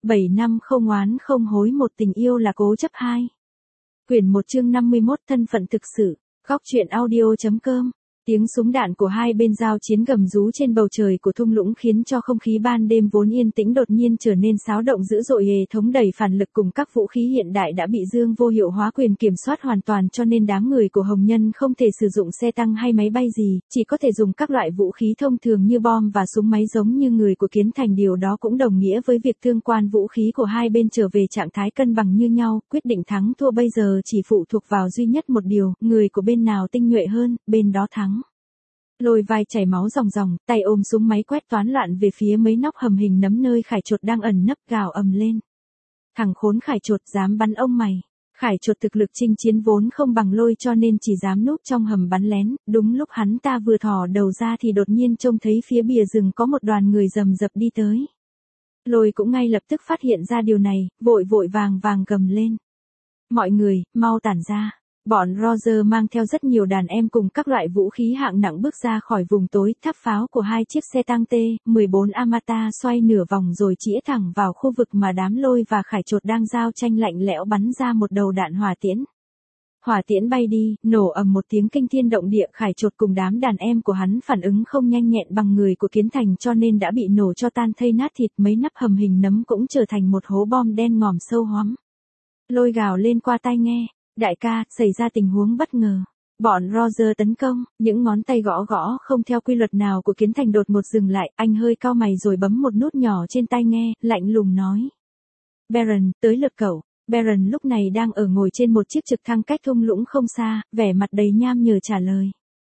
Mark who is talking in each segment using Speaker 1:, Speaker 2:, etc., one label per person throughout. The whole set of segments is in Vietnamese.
Speaker 1: 7 năm không oán không hối, một tình yêu là cố chấp 2. Quyển 1 chương 51, thân phận thực sự. Góc truyện audio.com. Tiếng súng đạn của hai bên giao chiến gầm rú trên bầu trời của thung lũng khiến cho không khí ban đêm vốn yên tĩnh đột nhiên trở nên xáo động dữ dội. Hệ thống đẩy phản lực cùng các vũ khí hiện đại đã bị Dương Vô Hiệu hóa quyền kiểm soát hoàn toàn, cho nên đám người của Hồng Nhân không thể sử dụng xe tăng hay máy bay gì, chỉ có thể dùng các loại vũ khí thông thường như bom và súng máy giống như người của Kiến Thành. Điều đó cũng đồng nghĩa với việc tương quan vũ khí của hai bên trở về trạng thái cân bằng như nhau. Quyết định thắng thua bây giờ chỉ phụ thuộc vào duy nhất một điều, người của bên nào tinh nhuệ hơn, bên đó thắng. Lôi vai chảy máu ròng ròng, tay ôm súng máy quét toán loạn về phía mấy nóc hầm hình nấm nơi Khải Chột đang ẩn nấp, gào ầm lên. Thằng khốn Khải Chột, dám bắn ông mày. Khải Chột thực lực chinh chiến vốn không bằng Lôi cho nên chỉ dám núp trong hầm bắn lén. Đúng lúc hắn ta vừa thò đầu ra thì đột nhiên trông thấy phía bìa rừng có một đoàn người rầm rập đi tới. Lôi cũng ngay lập tức phát hiện ra điều này, vội vội vàng vàng gầm lên. Mọi người, mau tản ra. Bọn Roger mang theo rất nhiều đàn em cùng các loại vũ khí hạng nặng bước ra khỏi vùng tối. Tháp pháo của hai chiếc xe tăng T-14 Amata xoay nửa vòng rồi chĩa thẳng vào khu vực mà đám Lôi và Khải Chột đang giao tranh, lạnh lẽo bắn ra một đầu đạn hỏa tiễn. Hỏa tiễn bay đi, nổ ầm một tiếng kinh thiên động địa. Khải Chột cùng đám đàn em của hắn phản ứng không nhanh nhẹn bằng người của Kiến Thành cho nên đã bị nổ cho tan thây nát thịt. Mấy nắp hầm hình nấm cũng trở thành một hố bom đen ngòm sâu hoắm. Lôi gào lên qua tai nghe. Đại ca, xảy ra tình huống bất ngờ. Bọn Roger tấn công, những ngón tay gõ gõ không theo quy luật nào của Kiến Thành đột ngột dừng lại. Anh hơi cau mày rồi bấm một nút nhỏ trên tai nghe, lạnh lùng nói. Baron, tới lượt cậu. Baron lúc này đang ở ngồi trên một chiếc trực thăng cách thung lũng không xa, vẻ mặt đầy nham nhở trả lời.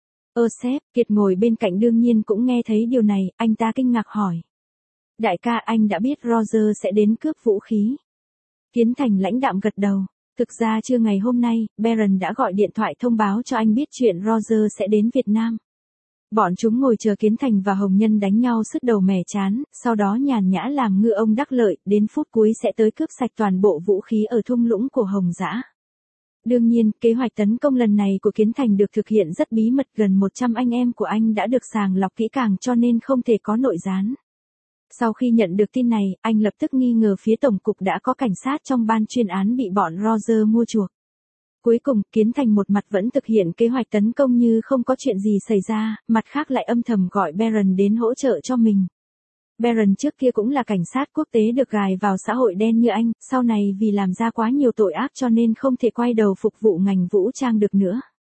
Speaker 1: Sếp, Kiệt ngồi bên cạnh đương nhiên cũng nghe thấy điều này, anh ta kinh ngạc hỏi. Đại ca, anh đã biết Roger sẽ đến cướp vũ khí. Kiến Thành lãnh đạm gật đầu. Thực ra trưa ngày hôm nay, Baron đã gọi điện thoại thông báo cho anh biết chuyện Roger sẽ đến Việt Nam. Bọn chúng ngồi chờ Kiến Thành và Hồng Nhân đánh nhau sứt đầu mẻ chán, sau đó nhàn nhã làm ngư ông đắc lợi, đến phút cuối sẽ tới cướp sạch toàn bộ vũ khí ở thung lũng của Hồng Dã. Đương nhiên, kế hoạch tấn công lần này của Kiến Thành được thực hiện rất bí mật, gần 100 anh em của anh đã được sàng lọc kỹ càng cho nên không thể có nội gián. Sau khi nhận được tin này, anh lập tức nghi ngờ phía Tổng cục đã có cảnh sát trong ban chuyên án bị bọn Roger mua chuộc. Cuối cùng, Kiến Thành một mặt vẫn thực hiện kế hoạch tấn công như không có chuyện gì xảy ra, mặt khác lại âm thầm gọi Baron đến hỗ trợ cho mình. Baron trước kia cũng là cảnh sát quốc tế được gài vào xã hội đen như anh, sau này vì làm ra quá nhiều tội ác cho nên không thể quay đầu phục vụ ngành vũ trang được nữa.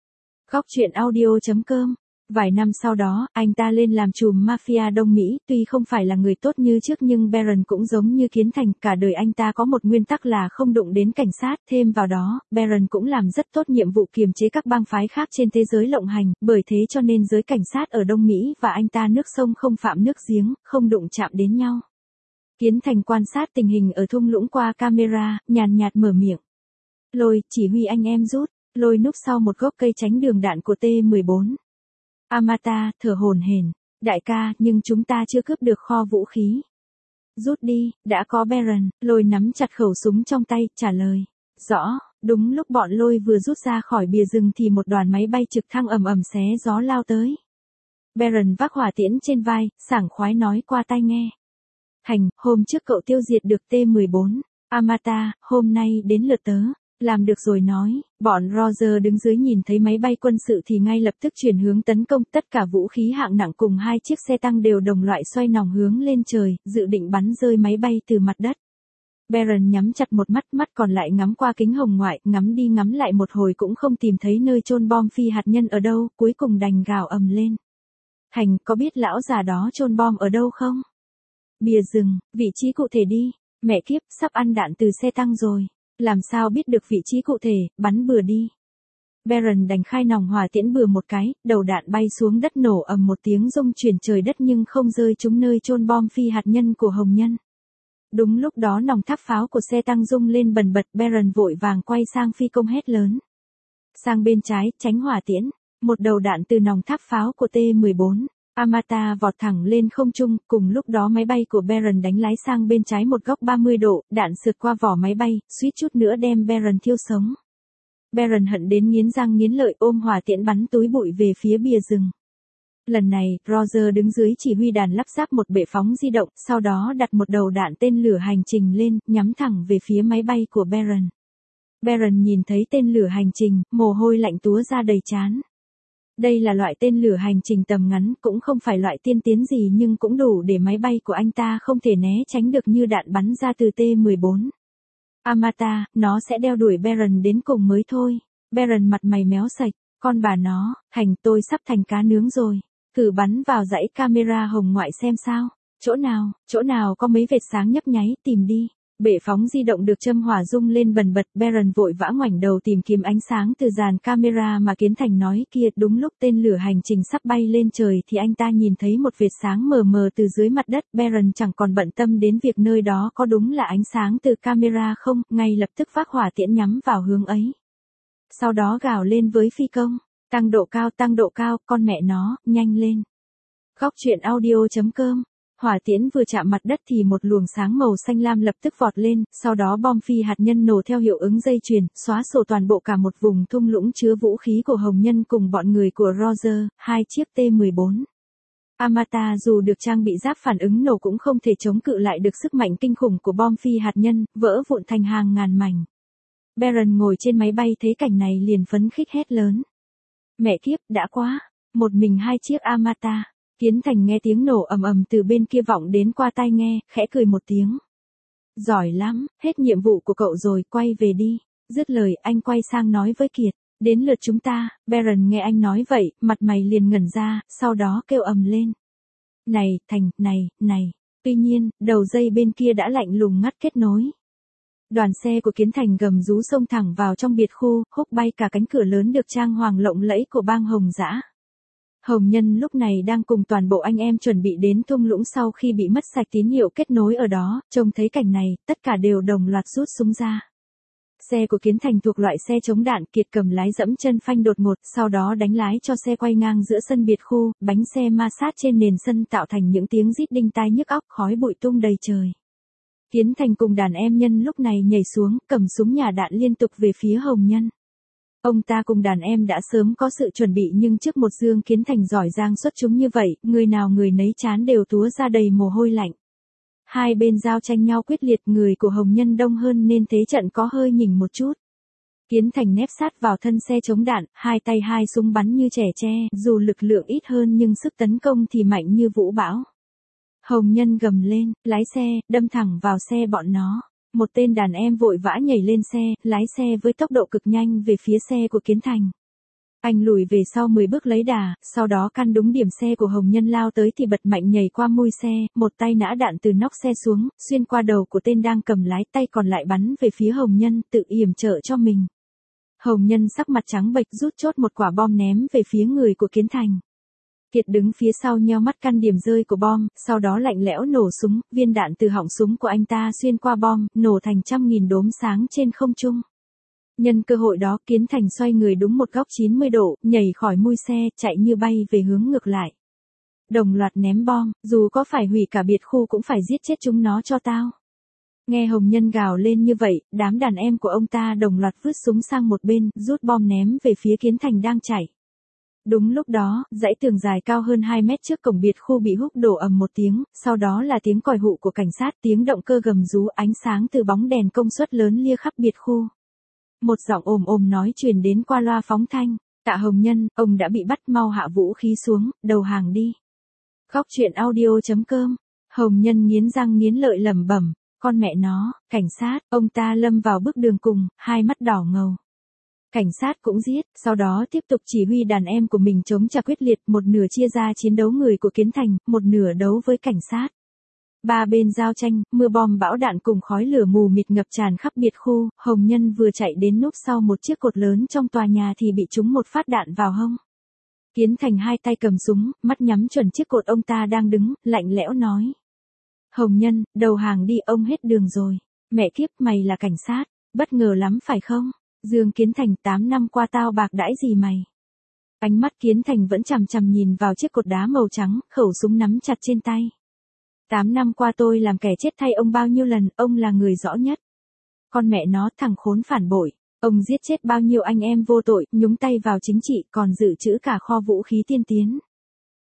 Speaker 1: Góc truyện audio.com. Vài năm sau đó, anh ta lên làm trùm mafia Đông Mỹ, tuy không phải là người tốt như trước nhưng Baron cũng giống như Kiến Thành, cả đời anh ta có một nguyên tắc là không đụng đến cảnh sát, thêm vào đó, Baron cũng làm rất tốt nhiệm vụ kiềm chế các bang phái khác trên thế giới lộng hành, bởi thế cho nên giới cảnh sát ở Đông Mỹ và anh ta nước sông không phạm nước giếng, không đụng chạm đến nhau. Kiến Thành quan sát tình hình ở thung lũng qua camera, nhàn nhạt mở miệng. Lôi, chỉ huy anh em rút. Lôi núp sau một gốc cây tránh đường đạn của T-14. Amata, thở hổn hển. Đại ca, nhưng chúng ta chưa cướp được kho vũ khí. Rút đi, đã có Baron. Lôi nắm chặt khẩu súng trong tay, trả lời. Rõ, đúng lúc bọn Lôi vừa rút ra khỏi bìa rừng thì một đoàn máy bay trực thăng ầm ầm xé gió lao tới. Baron vác hỏa tiễn trên vai, sảng khoái nói qua tai nghe. Thành, hôm trước cậu tiêu diệt được T-14. Amata, hôm nay đến lượt tớ. Làm được rồi nói, bọn Roger đứng dưới nhìn thấy máy bay quân sự thì ngay lập tức chuyển hướng tấn công, tất cả vũ khí hạng nặng cùng hai chiếc xe tăng đều đồng loại xoay nòng hướng lên trời, dự định bắn rơi máy bay từ mặt đất. Baron nhắm chặt một mắt, mắt còn lại ngắm qua kính hồng ngoại, ngắm đi ngắm lại một hồi cũng không tìm thấy nơi chôn bom phi hạt nhân ở đâu, cuối cùng đành gào ầm lên. Thành, có biết lão già đó chôn bom ở đâu không? Bìa rừng, vị trí cụ thể đi, mẹ kiếp, sắp ăn đạn từ xe tăng rồi. Làm sao biết được vị trí cụ thể, bắn bừa đi. Baron đành khai nòng hỏa tiễn bừa một cái, đầu đạn bay xuống đất nổ ầm một tiếng rung chuyển trời đất nhưng không rơi trúng nơi chôn bom phi hạt nhân của Hồng Nhân. Đúng lúc đó nòng tháp pháo của xe tăng rung lên bần bật, Baron vội vàng quay sang phi công hét lớn. Sang bên trái, tránh hỏa tiễn. Một đầu đạn từ nòng tháp pháo của T-14. Amata vọt thẳng lên không trung, cùng lúc đó máy bay của Baron đánh lái sang bên trái một góc 30 độ, đạn sượt qua vỏ máy bay, suýt chút nữa đem Baron thiêu sống. Baron hận đến nghiến răng nghiến lợi ôm hỏa tiễn bắn túi bụi về phía bìa rừng. Lần này, Roger đứng dưới chỉ huy đàn lắp ráp một bệ phóng di động, sau đó đặt một đầu đạn tên lửa hành trình lên, nhắm thẳng về phía máy bay của Baron. Baron nhìn thấy tên lửa hành trình, mồ hôi lạnh túa ra đầy trán. Đây là loại tên lửa hành trình tầm ngắn, cũng không phải loại tiên tiến gì nhưng cũng đủ để máy bay của anh ta không thể né tránh được như đạn bắn ra từ T-14. Amata, nó sẽ đeo đuổi Baron đến cùng mới thôi. Baron mặt mày méo sạch, con bà nó, tôi sắp thành cá nướng rồi. Thử bắn vào dãy camera hồng ngoại xem sao. Chỗ nào có mấy vệt sáng nhấp nháy, tìm đi. Bệ phóng di động được châm hỏa rung lên bần bật, Baron vội vã ngoảnh đầu tìm kiếm ánh sáng từ dàn camera mà Kiến Thành nói kia. Đúng lúc tên lửa hành trình sắp bay lên trời thì anh ta nhìn thấy một vệt sáng mờ mờ từ dưới mặt đất. Baron chẳng còn bận tâm đến việc nơi đó có đúng là ánh sáng từ camera không, ngay lập tức vác hỏa tiễn nhắm vào hướng ấy. Sau đó gào lên với phi công, tăng độ cao, con mẹ nó, nhanh lên. Góc truyện audio.com. Hỏa tiễn vừa chạm mặt đất thì một luồng sáng màu xanh lam lập tức vọt lên, sau đó bom phi hạt nhân nổ theo hiệu ứng dây chuyền, xóa sổ toàn bộ cả một vùng thung lũng chứa vũ khí của Hồng Nhân cùng bọn người của Roger, 2 chiếc T-14. Amata dù được trang bị giáp phản ứng nổ cũng không thể chống cự lại được sức mạnh kinh khủng của bom phi hạt nhân, vỡ vụn thành hàng ngàn mảnh. Baron ngồi trên máy bay thấy cảnh này liền phấn khích hét lớn. Mẹ kiếp, đã quá, một mình 2 chiếc Amata. Kiến Thành nghe tiếng nổ ầm ầm từ bên kia vọng đến qua tai nghe, khẽ cười một tiếng. Giỏi lắm, hết nhiệm vụ của cậu rồi, quay về đi. Dứt lời anh quay sang nói với Kiệt, đến lượt chúng ta. Baron nghe anh nói vậy, mặt mày liền ngẩn ra, sau đó kêu ầm lên. Này, Thành, này. Tuy nhiên, đầu dây bên kia đã lạnh lùng ngắt kết nối. Đoàn xe của Kiến Thành gầm rú xông thẳng vào trong biệt khu, húc bay cả cánh cửa lớn được trang hoàng lộng lẫy của bang Hồng Dã. Hồng Nhân lúc này đang cùng toàn bộ anh em chuẩn bị đến thung lũng sau khi bị mất sạch tín hiệu kết nối ở đó, trông thấy cảnh này, tất cả đều đồng loạt rút súng ra. Xe của Kiến Thành thuộc loại xe chống đạn, Kiệt cầm lái dẫm chân phanh đột ngột, sau đó đánh lái cho xe quay ngang giữa sân biệt khu, bánh xe ma sát trên nền sân tạo thành những tiếng rít đinh tai nhức óc, khói bụi tung đầy trời. Kiến Thành cùng đàn em Nhân lúc này nhảy xuống, cầm súng nhả đạn liên tục về phía Hồng Nhân. Ông ta cùng đàn em đã sớm có sự chuẩn bị nhưng trước một Dương Kiến Thành giỏi giang xuất chúng như vậy, người nào người nấy trán đều túa ra đầy mồ hôi lạnh. Hai bên giao tranh nhau quyết liệt, người của Hồng Nhân đông hơn nên thế trận có hơi nhỉnh một chút. Kiến Thành nép sát vào thân xe chống đạn, hai tay hai súng bắn như trẻ tre, dù lực lượng ít hơn nhưng sức tấn công thì mạnh như vũ bão. Hồng Nhân gầm lên, lái xe, đâm thẳng vào xe bọn nó. Một tên đàn em vội vã nhảy lên xe, lái xe với tốc độ cực nhanh về phía xe của Kiến Thành. Anh lùi về sau 10 bước lấy đà, sau đó căn đúng điểm xe của Hồng Nhân lao tới thì bật mạnh nhảy qua mui xe, một tay nã đạn từ nóc xe xuống, xuyên qua đầu của tên đang cầm lái, tay còn lại bắn về phía Hồng Nhân, tự yểm trợ cho mình. Hồng Nhân sắc mặt trắng bệch rút chốt một quả bom ném về phía người của Kiến Thành. Kiệt đứng phía sau nheo mắt căn điểm rơi của bom, sau đó lạnh lẽo nổ súng, viên đạn từ họng súng của anh ta xuyên qua bom, nổ thành trăm nghìn đốm sáng trên không trung. Nhân cơ hội đó, Kiến Thành xoay người đúng một góc 90 độ, nhảy khỏi mui xe, chạy như bay về hướng ngược lại. Đồng loạt ném bom, dù có phải hủy cả biệt khu cũng phải giết chết chúng nó cho tao. Nghe Hồng Nhân gào lên như vậy, đám đàn em của ông ta đồng loạt vứt súng sang một bên, rút bom ném về phía Kiến Thành đang chạy. Đúng lúc đó, dãy tường dài cao hơn 2 mét trước cổng biệt khu bị húc đổ ầm một tiếng, sau đó là tiếng còi hụ của cảnh sát, tiếng động cơ gầm rú, ánh sáng từ bóng đèn công suất lớn lia khắp biệt khu. Một giọng ồm nói truyền đến qua loa phóng thanh, Tạ Hồng Nhân, ông đã bị bắt, mau hạ vũ khí xuống, đầu hàng đi. Góc truyện audio.com. Hồng Nhân nghiến răng nghiến lợi lẩm bẩm, con mẹ nó, cảnh sát, ông ta lâm vào bước đường cùng, hai mắt đỏ ngầu. Cảnh sát cũng giết, sau đó tiếp tục chỉ huy đàn em của mình chống trả quyết liệt, một nửa chia ra chiến đấu người của Kiến Thành, một nửa đấu với cảnh sát. Ba bên giao tranh, mưa bom bão đạn cùng khói lửa mù mịt ngập tràn khắp biệt khu, Hồng Nhân vừa chạy đến núp sau một chiếc cột lớn trong tòa nhà thì bị trúng một phát đạn vào hông. Kiến Thành hai tay cầm súng, mắt nhắm chuẩn chiếc cột ông ta đang đứng, lạnh lẽo nói. Hồng Nhân, đầu hàng đi, ông hết đường rồi. Mẹ kiếp, mày là cảnh sát, bất ngờ lắm phải không? Dương Kiến Thành, 8 năm qua tao bạc đãi gì mày? Ánh mắt Kiến Thành vẫn chằm chằm nhìn vào chiếc cột đá màu trắng, khẩu súng nắm chặt trên tay. 8 năm qua tôi làm kẻ chết thay ông bao nhiêu lần, ông là người rõ nhất. Con mẹ nó, thằng khốn phản bội, ông giết chết bao nhiêu anh em vô tội, nhúng tay vào chính trị, còn dự trữ cả kho vũ khí tiên tiến.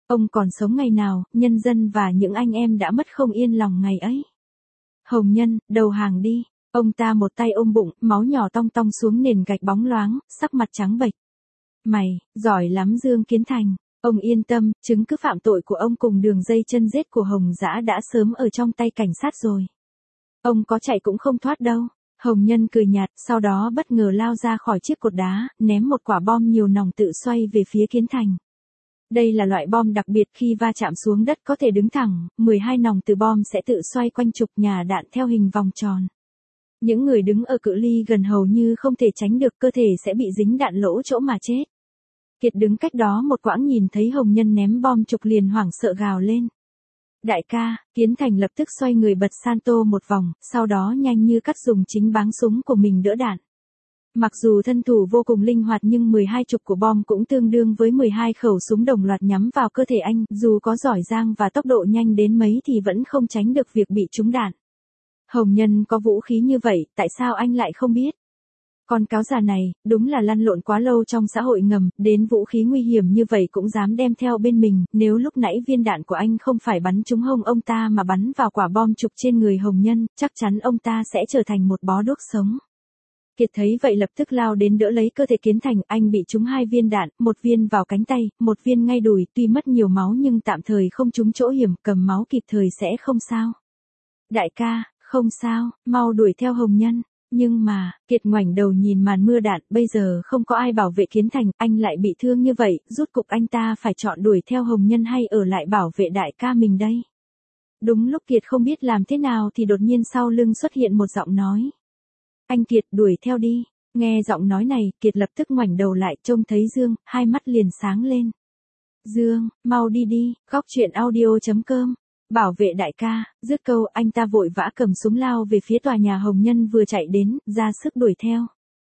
Speaker 1: Ông còn sống ngày nào, nhân dân và những anh em đã mất không yên lòng ngày ấy. Hồng Nhân, đầu hàng đi. Ông ta một tay ôm bụng, máu nhỏ tong tong xuống nền gạch bóng loáng, sắc mặt trắng bệch. Mày, giỏi lắm Dương Kiến Thành. Ông yên tâm, chứng cứ phạm tội của ông cùng đường dây chân rết của Hồng Dã đã sớm ở trong tay cảnh sát rồi. Ông có chạy cũng không thoát đâu. Hồng Nhân cười nhạt, sau đó bất ngờ lao ra khỏi chiếc cột đá, ném một quả bom nhiều nòng tự xoay về phía Kiến Thành. Đây là loại bom đặc biệt, khi va chạm xuống đất có thể đứng thẳng, 12 nòng từ bom sẽ tự xoay quanh trục nhà đạn theo hình vòng tròn. Những người đứng ở cự ly gần hầu như không thể tránh được, cơ thể sẽ bị dính đạn lỗ chỗ mà chết. Kiệt đứng cách đó một quãng nhìn thấy Hồng Nhân ném bom trục liền hoảng sợ gào lên. Đại ca, Kiến Thành lập tức xoay người bật Santo một vòng, sau đó nhanh như cắt dùng chính báng súng của mình đỡ đạn. Mặc dù thân thủ vô cùng linh hoạt nhưng 12 trục của bom cũng tương đương với 12 khẩu súng đồng loạt nhắm vào cơ thể anh, dù có giỏi giang và tốc độ nhanh đến mấy thì vẫn không tránh được việc bị trúng đạn. Hồng Nhân có vũ khí như vậy, tại sao anh lại không biết? Con cáo già này, đúng là lăn lộn quá lâu trong xã hội ngầm, đến vũ khí nguy hiểm như vậy cũng dám đem theo bên mình, nếu lúc nãy viên đạn của anh không phải bắn trúng hông ông ta mà bắn vào quả bom trục trên người Hồng Nhân, chắc chắn ông ta sẽ trở thành một bó đuốc sống. Kiệt thấy vậy lập tức lao đến đỡ lấy cơ thể Kiến Thành, anh bị trúng 2 viên đạn, một viên vào cánh tay, một viên ngay đùi, tuy mất nhiều máu nhưng tạm thời không trúng chỗ hiểm, cầm máu kịp thời sẽ không sao. Đại ca, không sao, mau đuổi theo Hồng Nhân. Nhưng mà, Kiệt ngoảnh đầu nhìn màn mưa đạn, bây giờ không có ai bảo vệ Kiến Thành, anh lại bị thương như vậy, rốt cục anh ta phải chọn đuổi theo Hồng Nhân hay ở lại bảo vệ đại ca mình đây. Đúng lúc Kiệt không biết làm thế nào thì đột nhiên sau lưng xuất hiện một giọng nói. Anh Kiệt, đuổi theo đi. Nghe giọng nói này, Kiệt lập tức ngoảnh đầu lại, trông thấy Dương, hai mắt liền sáng lên. Dương, mau đi đi, goctruyện.audio.com. Bảo vệ đại ca, dứt câu anh ta vội vã cầm súng lao về phía tòa nhà Hồng Nhân vừa chạy đến, ra sức đuổi theo.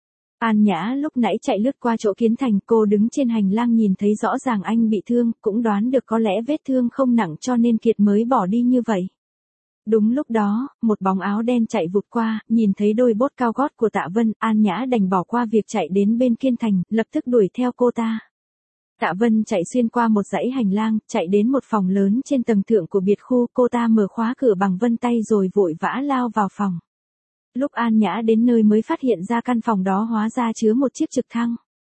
Speaker 1: An Nhã lúc nãy chạy lướt qua chỗ Kiến Thành, cô đứng trên hành lang nhìn thấy rõ ràng anh bị thương, cũng đoán được có lẽ vết thương không nặng cho nên Kiệt mới bỏ đi như vậy. Đúng lúc đó, một bóng áo đen chạy vụt qua, nhìn thấy đôi bốt cao gót của Tạ Vân, An Nhã đành bỏ qua việc chạy đến bên Kiến Thành, lập tức đuổi theo cô ta. Tạ Vân chạy xuyên qua một dãy hành lang, chạy đến một phòng lớn trên tầng thượng của biệt khu, cô ta mở khóa cửa bằng vân tay rồi vội vã lao vào phòng. Lúc An Nhã đến nơi mới phát hiện ra căn phòng đó hóa ra chứa một chiếc trực thăng.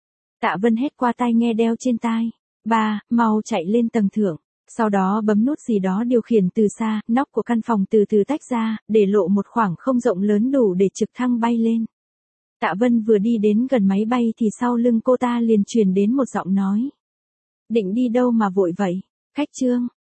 Speaker 1: Tạ Vân hét qua tai nghe đeo trên tai. Ba, mau chạy lên tầng thượng. Sau đó bấm nút gì đó điều khiển từ xa, nóc của căn phòng từ từ tách ra, để lộ một khoảng không rộng lớn đủ để trực thăng bay lên. Tạ Vân vừa đi đến gần máy bay thì sau lưng cô ta liền truyền đến một giọng nói. Định đi đâu mà vội vậy? Khách Trương,